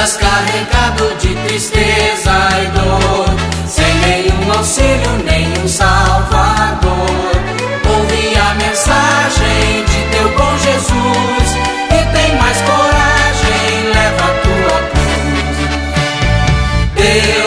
Estás carregado de tristeza e dor, sem nenhum auxílio, nenhum salvador. Ouve a mensagem de teu bom Jesus e tem mais coragem, leva a tua cruz. Deus